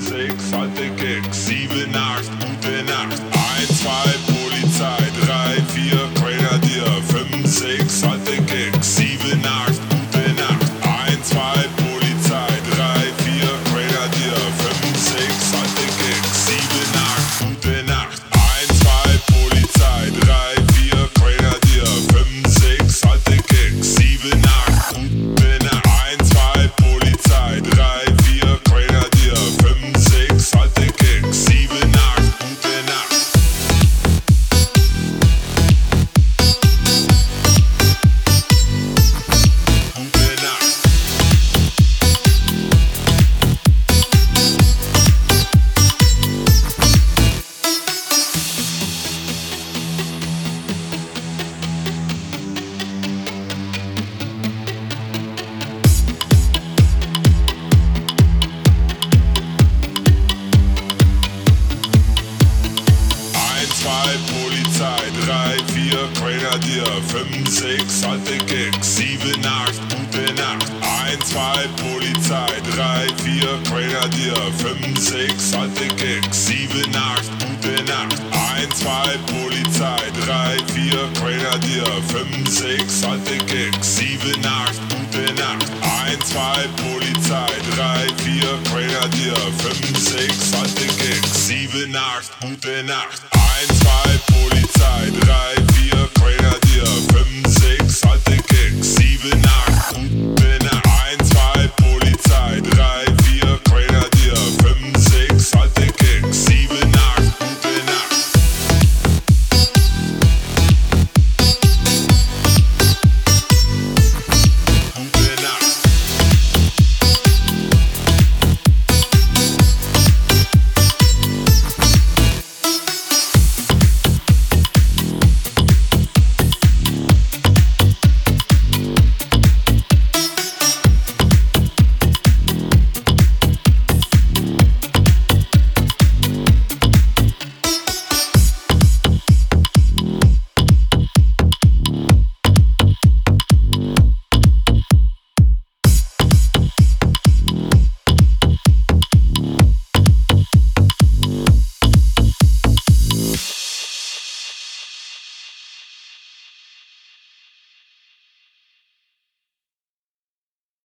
6, alte Gags, 7, 8, gute Nacht, 1, 2, Polizei, 3, 4, Grenadier, 5, 6, alte Gags, 7, 8, gute Nacht, 1, 2, Polizei, 3, 4, Grenadier, 5, 6, alte Gags, 7, 8, gute Nacht, 1, 2, Polizei, 3, 4, Grenadier, 5, 6, alte Gags, 7, 8, gute Nacht, 1, 2, Polizei, 3, 4, Grenadier, 5, 6, alte Gags, 7, 8, gute Nacht. Gute Nacht. 1, 2, Polizei, 3, 4, Grenadier, 5, 6, alte Gags, 7, 8, gute Nacht. 1, 2, Polizei, 3, 4, Grenadier, 5, 6, alte Gags, 7, 8, gute Nacht. 1, 2, Polizei, 3, 4, Grenadier, 5, 6, alte Gags, 7, 8, gute Nacht. 1, 2, Polizei, 3, 4, Grenadier, 5, 6, alte Gags, 7, 8, gute Nacht. 1, 2, Polizei, 3, 4,